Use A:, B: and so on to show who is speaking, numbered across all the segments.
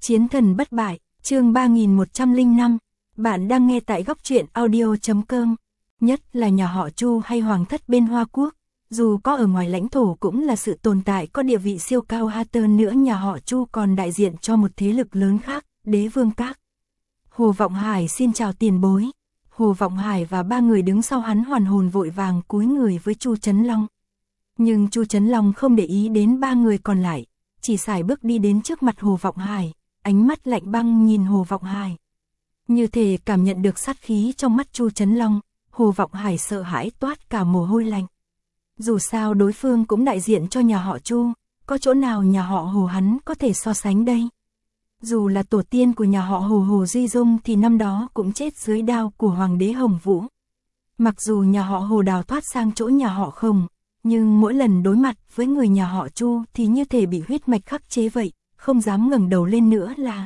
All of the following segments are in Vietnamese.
A: Chiến thần bất bại, chương 3105. Bạn đang nghe tại góc truyện audio.com. Nhất là nhà họ Chu hay hoàng thất bên Hoa Quốc, dù có ở ngoài lãnh thổ cũng là sự tồn tại có địa vị siêu cao. Hơn nữa nhà họ Chu còn đại diện cho một thế lực lớn khác, Đế Vương Các. Hồ Vọng Hải xin chào tiền bối. Hồ Vọng Hải và ba người đứng sau hắn hoàn hồn vội vàng cúi người với Chu Chấn Long. Nhưng Chu Chấn Long không để ý đến ba người còn lại, chỉ sải bước đi đến trước mặt Hồ Vọng Hải, ánh mắt lạnh băng nhìn Hồ Vọng Hải. Như thể cảm nhận được sát khí trong mắt Chu Chấn Long, Hồ Vọng Hải sợ hãi toát cả mồ hôi lạnh. Dù sao đối phương cũng đại diện cho nhà họ Chu, có chỗ nào nhà họ Hồ hắn có thể so sánh đây? Dù là tổ tiên của nhà họ Hồ Hồ Duy Dung thì năm đó cũng chết dưới đao của Hoàng đế Hồng Vũ. Mặc dù nhà họ Hồ đào thoát sang chỗ nhà họ Khổng, nhưng mỗi lần đối mặt với người nhà họ Chu thì như thể bị huyết mạch khắc chế vậy, không dám ngẩng đầu lên nữa là.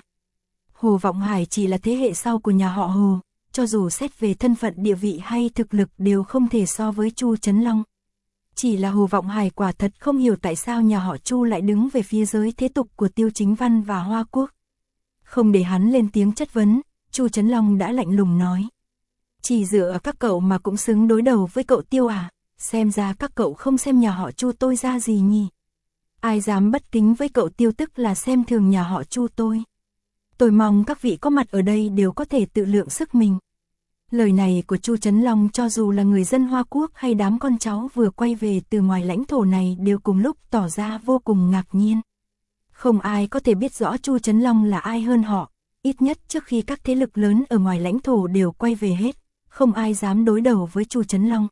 A: Hồ Vọng Hải chỉ là thế hệ sau của nhà họ Hồ, cho dù xét về thân phận địa vị hay thực lực đều không thể so với Chu Chấn Long. Chỉ là Hồ Vọng Hải quả thật không hiểu tại sao nhà họ Chu lại đứng về phía giới thế tục của Tiêu Chính Văn và Hoa Quốc. Không để hắn lên tiếng chất vấn, Chu Chấn Long đã lạnh lùng nói. Chỉ dựa các cậu mà cũng xứng đối đầu với cậu Tiêu à? Xem ra các cậu không xem nhà họ Chu tôi ra gì nhỉ? Ai dám bất kính với cậu Tiêu tức là xem thường nhà họ Chu tôi. Tôi mong các vị có mặt ở đây đều có thể tự lượng sức mình. Lời này của Chu Chấn Long cho dù là người dân Hoa Quốc hay đám con cháu vừa quay về từ ngoài lãnh thổ này đều cùng lúc tỏ ra vô cùng ngạc nhiên. Không ai có thể biết rõ Chu Chấn Long là ai hơn họ, ít nhất trước khi các thế lực lớn ở ngoài lãnh thổ đều quay về hết, không ai dám đối đầu với Chu Chấn Long.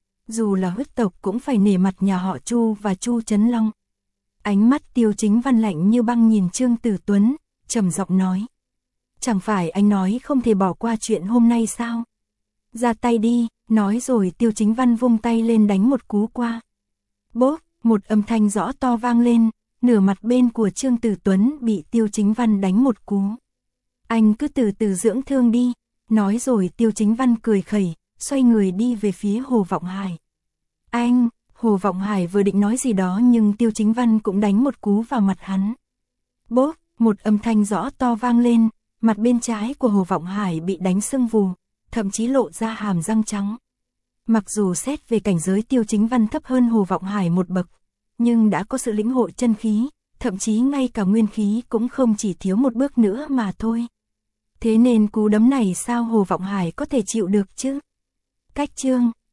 A: Dù là huyết tộc cũng phải nể mặt nhà họ Chu và Chu Chấn Long. Ánh mắt Tiêu Chính Văn lạnh như băng nhìn Trương Tử Tuấn, trầm giọng nói. Chẳng phải anh nói không thể bỏ qua chuyện hôm nay sao? Ra tay đi, nói rồi Tiêu Chính Văn vung tay lên đánh một cú qua. Bốp, một âm thanh rõ to vang lên, nửa mặt bên của Trương Tử Tuấn bị Tiêu Chính Văn đánh một cú. Anh cứ từ từ dưỡng thương đi, nói rồi Tiêu Chính Văn cười khẩy, xoay người đi về phía Hồ Vọng Hải. Anh, Hồ Vọng Hải vừa định nói gì đó nhưng Tiêu Chính Văn cũng đánh một cú vào mặt hắn. Bốp, một âm thanh rõ to vang lên, mặt bên trái của Hồ Vọng Hải bị đánh sưng vù, thậm chí lộ ra hàm răng trắng. Mặc dù xét về cảnh giới Tiêu Chính Văn thấp hơn Hồ Vọng Hải một bậc, nhưng đã có sự lĩnh hội chân khí, thậm chí ngay cả nguyên khí cũng không chỉ thiếu một bước nữa mà thôi. Thế nên cú đấm này sao Hồ Vọng Hải có thể chịu được chứ? Cách chương